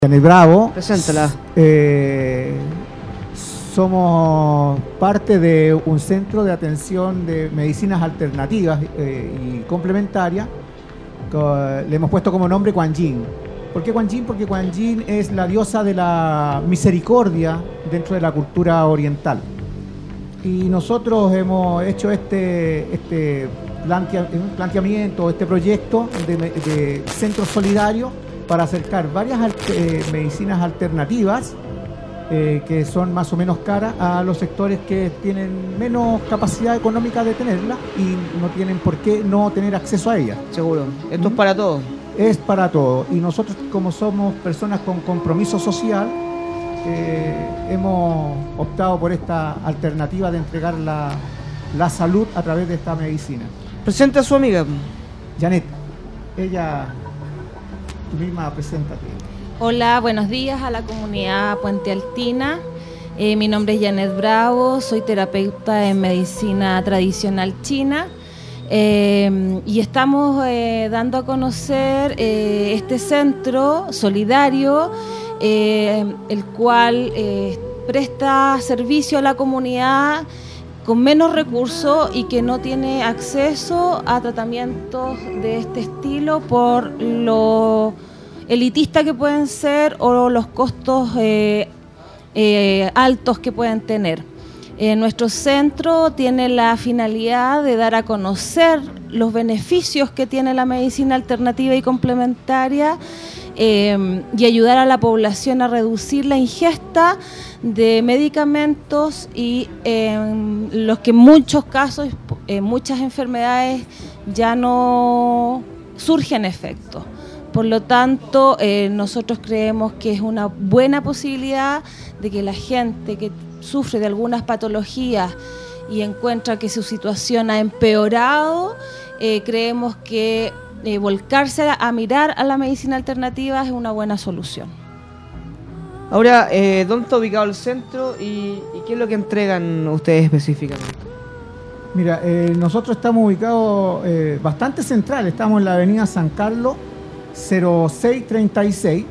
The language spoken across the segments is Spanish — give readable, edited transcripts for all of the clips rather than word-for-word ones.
Janet Bravo. Preséntala. Somos parte de un centro de atención de medicinas alternativas y complementarias. Le hemos puesto como nombre Kuan Yin. ¿Por qué Kuan Yin? Porque Kuan Yin es la diosa de la misericordia dentro de la cultura oriental. Y nosotros hemos hecho este planteamiento, este proyecto de centro solidario para acercar varias medicinas alternativas que son más o menos caras a los sectores que tienen menos capacidad económica de tenerla y no tienen por qué no tener acceso a ellas. Seguro. Esto es para todos. Es para todos. Y nosotros, como somos personas con compromiso social, hemos optado por esta alternativa de entregar la salud a través de esta medicina. Presenta a su amiga. Janet, ella, tú misma, preséntate. Hola, buenos días a la comunidad Puente Altina. Mi nombre es Janet Bravo, soy terapeuta en medicina tradicional china y estamos dando a conocer este centro solidario, el cual presta servicio a la comunidad con menos recursos y que no tiene acceso a tratamientos de este estilo por lo elitista que pueden ser o los costos altos que pueden tener. Nuestro centro tiene la finalidad de dar a conocer los beneficios que tiene la medicina alternativa y complementaria y ayudar a la población a reducir la ingesta de medicamentos y los que en muchos casos, muchas enfermedades ya no surgen efectos. Por lo tanto, nosotros creemos que es una buena posibilidad de que la gente que sufre de algunas patologías y encuentra que su situación ha empeorado, creemos que volcarse a mirar a la medicina alternativa es una buena solución. Ahora, ¿dónde está ubicado el centro y qué es lo que entregan ustedes específicamente? Mira, nosotros estamos ubicados bastante central, estamos en la avenida San Carlos 0636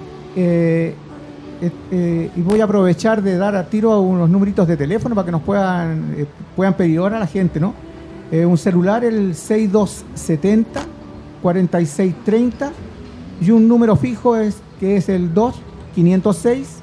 y voy a aprovechar de dar a tiro unos numeritos de teléfono para que nos puedan pedir ahora a la gente, ¿no? Un celular, el 6270 4630 y un número fijo que es el 2506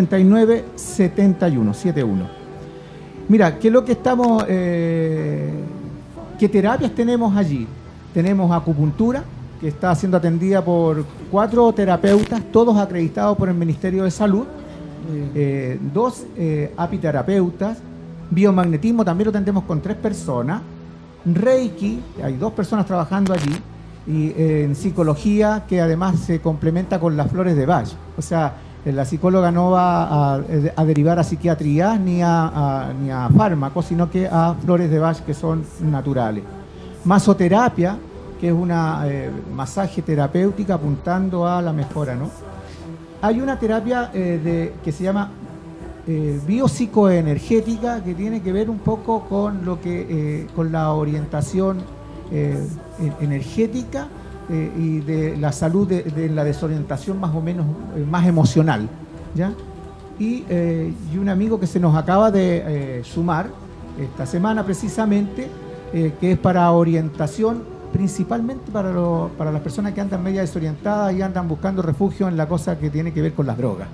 9971. Mira, ¿qué es lo que estamos qué terapias tenemos allí? Tenemos acupuntura, que está siendo atendida por 4 terapeutas, todos acreditados por el Ministerio de Salud, 2 apiterapeutas, biomagnetismo también lo tendremos con 3 personas, Reiki, hay 2 personas trabajando allí, y en psicología, que además se complementa con las flores de Bach. O sea, la psicóloga no va a derivar a psiquiatría ni a fármacos, sino que a flores de Bach que son naturales. Masoterapia, que es una masaje terapéutica apuntando a la mejora, ¿no? Hay una terapia que se llama biopsicoenergética, que tiene que ver un poco con con la orientación energética y de la salud de la desorientación más o menos más emocional, ¿ya? Y un amigo que se nos acaba de sumar esta semana precisamente, que es para orientación, principalmente para las personas que andan media desorientadas y andan buscando refugio en la cosa que tiene que ver con las drogas.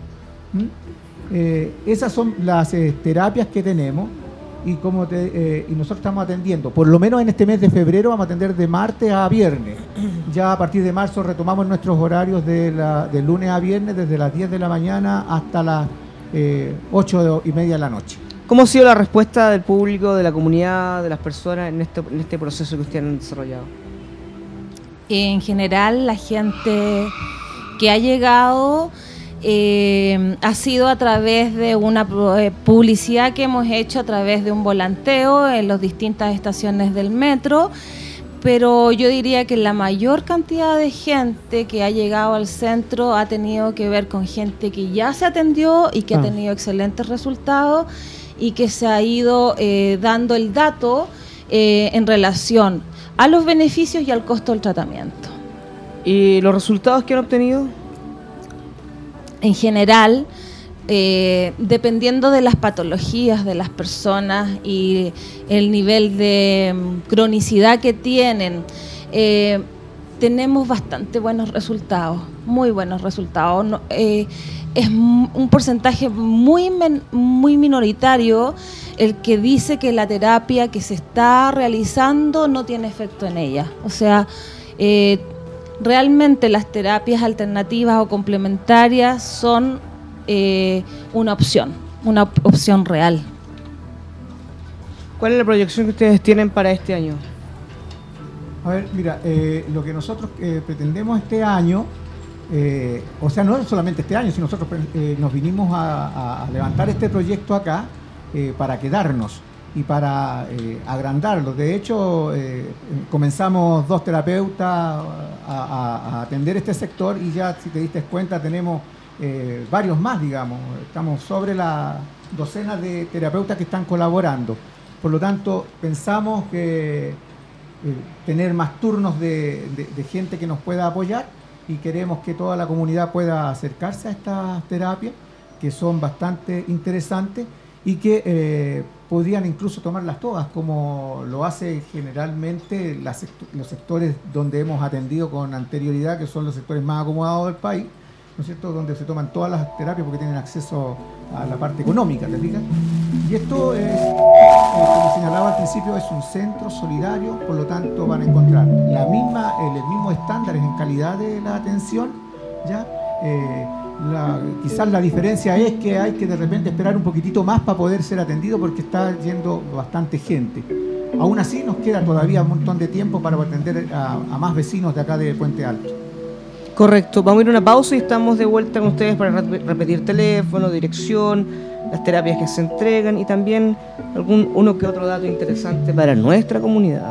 Esas son las terapias que tenemos y y nosotros estamos atendiendo, por lo menos en este mes de febrero vamos a atender de martes a viernes. Ya a partir de marzo retomamos nuestros horarios de lunes a viernes, desde las 10 de la mañana hasta las 8:30 de la noche. ¿Cómo ha sido la respuesta del público, de la comunidad, de las personas en este proceso que ustedes han desarrollado? En general, la gente que ha llegado ha sido a través de una publicidad que hemos hecho a través de un volanteo en las distintas estaciones del metro, pero yo diría que la mayor cantidad de gente que ha llegado al centro ha tenido que ver con gente que ya se atendió y que ha tenido excelentes resultados y que se ha ido dando el dato en relación a los beneficios y al costo del tratamiento. ¿Y los resultados que han obtenido? en general, dependiendo de las patologías de las personas y el nivel de cronicidad que tienen, tenemos bastante buenos resultados, muy buenos resultados. Es un porcentaje muy minoritario el que dice que la terapia que se está realizando no tiene efecto en ella. O sea, realmente las terapias alternativas o complementarias son una opción real. ¿Cuál es la proyección que ustedes tienen para este año? A ver, mira, lo que nosotros pretendemos este año, o sea, no solamente este año, sino nosotros nos vinimos a levantar este proyecto acá para quedarnos y para agrandarlo. De hecho, comenzamos 2 terapeutas a atender este sector y ya, si te diste cuenta, tenemos varios más, digamos. Estamos sobre la docena de terapeutas que están colaborando. Por lo tanto, pensamos que tener más turnos de gente que nos pueda apoyar, y queremos que toda la comunidad pueda acercarse a estas terapias, que son bastante interesantes y que podrían incluso tomarlas todas, como lo hace generalmente los sectores donde hemos atendido con anterioridad, que son los sectores más acomodados del país, ¿no es cierto?, donde se toman todas las terapias porque tienen acceso a la parte económica, ¿te fijas? Y esto es, como señalaba al principio, es un centro solidario, por lo tanto van a encontrar los mismos estándares en calidad de la atención, ¿ya? Quizás la diferencia es que hay que de repente esperar un poquitito más para poder ser atendido porque está yendo bastante gente. Aún así nos queda todavía un montón de tiempo para atender a más vecinos de acá de Puente Alto. Correcto, vamos a ir a una pausa y estamos de vuelta con ustedes para repetir teléfono, dirección, las terapias que se entregan y también uno que otro dato interesante para nuestra comunidad.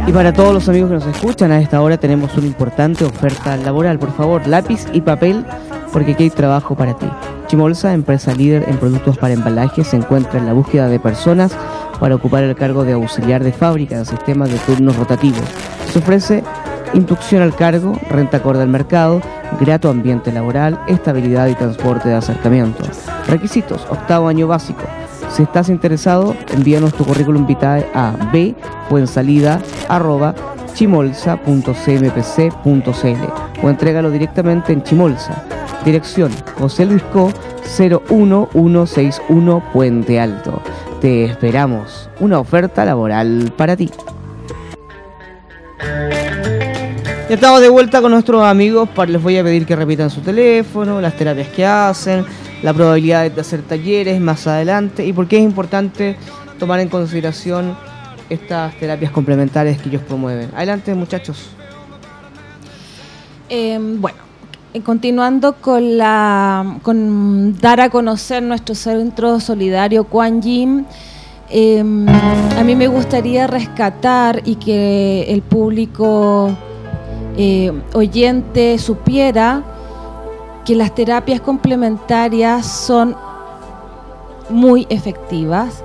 Y para todos los amigos que nos escuchan a esta hora tenemos una importante oferta laboral. Por favor, lápiz y papel, porque aquí hay trabajo para ti. Chimolsa, empresa líder en productos para embalaje, se encuentra en la búsqueda de personas para ocupar el cargo de auxiliar de fábrica en sistemas de turnos rotativos. Se ofrece inducción al cargo, renta acorde al mercado, grato ambiente laboral, estabilidad y transporte de acercamiento. Requisitos: 8º año básico. Si estás interesado, envíanos tu currículum vitae a b.salida@chimolsa.cmpc.cl o entrégalo directamente en Chimolsa. Dirección: José Luis Co. 01161 Puente Alto. Te esperamos. Una oferta laboral para ti. Ya estamos de vuelta con nuestros amigos. Les voy a pedir que repitan su teléfono, las terapias que hacen, la probabilidad de hacer talleres más adelante y por qué es importante tomar en consideración estas terapias complementarias que ellos promueven. Adelante, muchachos. Bueno, continuando con dar a conocer nuestro centro solidario Kuan Yin, a mí me gustaría rescatar y que el público oyente supiera que las terapias complementarias son muy efectivas.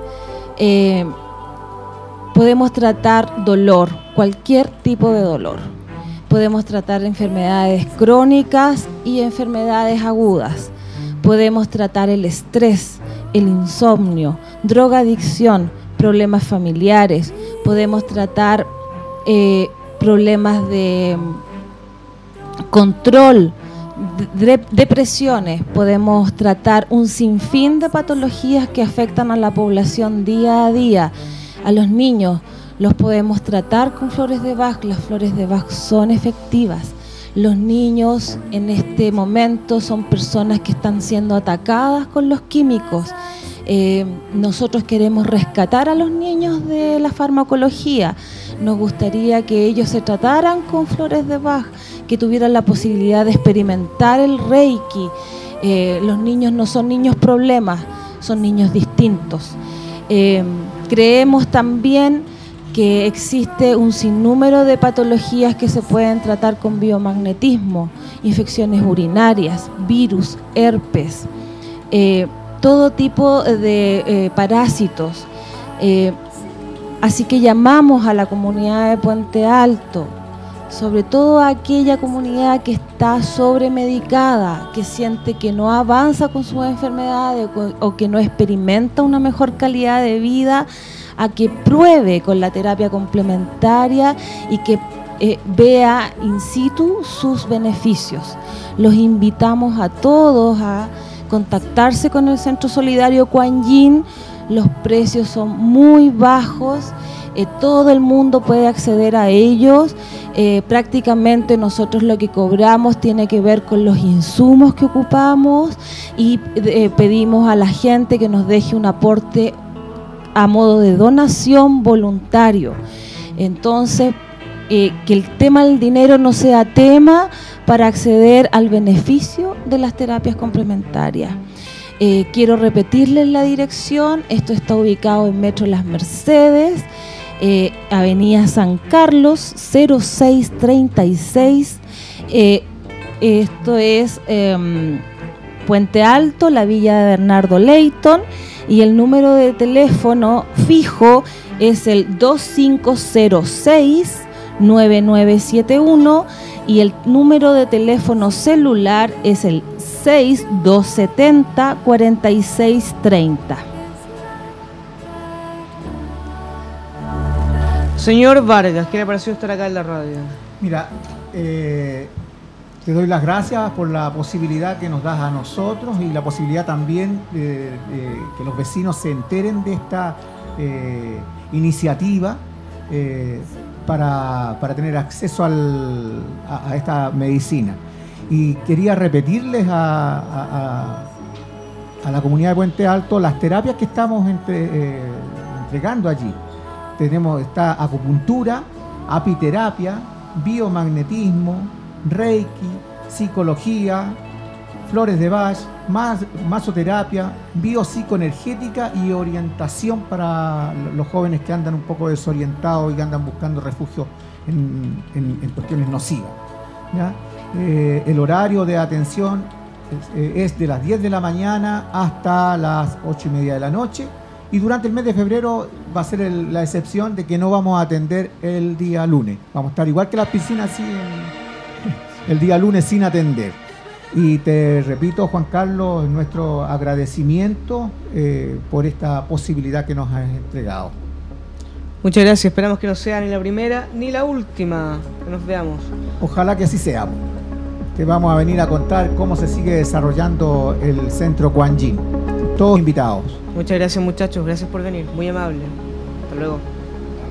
Podemos tratar dolor, cualquier tipo de dolor. Podemos tratar enfermedades crónicas y enfermedades agudas. Podemos tratar el estrés, el insomnio, drogadicción, problemas familiares. Podemos tratar problemas de control, depresiones. Podemos tratar un sinfín de patologías que afectan a la población día a día. A los niños los podemos tratar con flores de Bach. Las flores de Bach son efectivas. Los niños en este momento son personas que están siendo atacadas con los químicos. Nosotros queremos rescatar a los niños de la farmacología. Nos gustaría que ellos se trataran con flores de Bach, que tuvieran la posibilidad de experimentar el Reiki. Los niños no son niños problemas, son niños distintos. Creemos también que existe un sinnúmero de patologías que se pueden tratar con biomagnetismo, infecciones urinarias, virus, herpes, todo tipo de parásitos. Así que llamamos a la comunidad de Puente Alto, sobre todo a aquella comunidad que está sobremedicada, que siente que no avanza con sus enfermedades o que no experimenta una mejor calidad de vida, a que pruebe con la terapia complementaria y que vea in situ sus beneficios. Los invitamos a todos a contactarse con el Centro Solidario Kuan Yin. Los precios son muy bajos, todo el mundo puede acceder a ellos. Prácticamente nosotros lo que cobramos tiene que ver con los insumos que ocupamos y pedimos a la gente que nos deje un aporte a modo de donación voluntario. Entonces, que el tema del dinero no sea tema para acceder al beneficio de las terapias complementarias. Quiero repetirles la dirección. Esto está ubicado en Metro Las Mercedes, Avenida San Carlos 0636. Esto es Puente Alto, la Villa de Bernardo Leyton, y el número de teléfono fijo es el 2506-9971 y el número de teléfono celular es el 6270-4630. Señor Vargas, ¿qué le pareció estar acá en la radio? Mira, te doy las gracias por la posibilidad que nos das a nosotros y la posibilidad también de que los vecinos se enteren de esta iniciativa para tener acceso a esta medicina. Y quería repetirles a la comunidad de Puente Alto las terapias que estamos entregando allí. Está acupuntura, apiterapia, biomagnetismo, Reiki, psicología, flores de Bach, masoterapia, biopsicoenergética y orientación para los jóvenes que andan un poco desorientados y que andan buscando refugio en cuestiones nocivas, ¿ya? El horario de atención es de las 10 de la mañana hasta las 8:30 de la noche, y durante el mes de febrero va a ser la excepción de que no vamos a atender el día lunes. Vamos a estar igual que las piscinas, así el día lunes sin atender. Y te repito, Juan Carlos, nuestro agradecimiento por esta posibilidad que nos has entregado. Muchas gracias, esperamos que no sea ni la primera ni la última que nos veamos. Ojalá que así sea. Te vamos a venir a contar cómo se sigue desarrollando el Centro Kuan Yin. Todos invitados. Muchas gracias, muchachos, gracias por venir, muy amable. Hasta luego.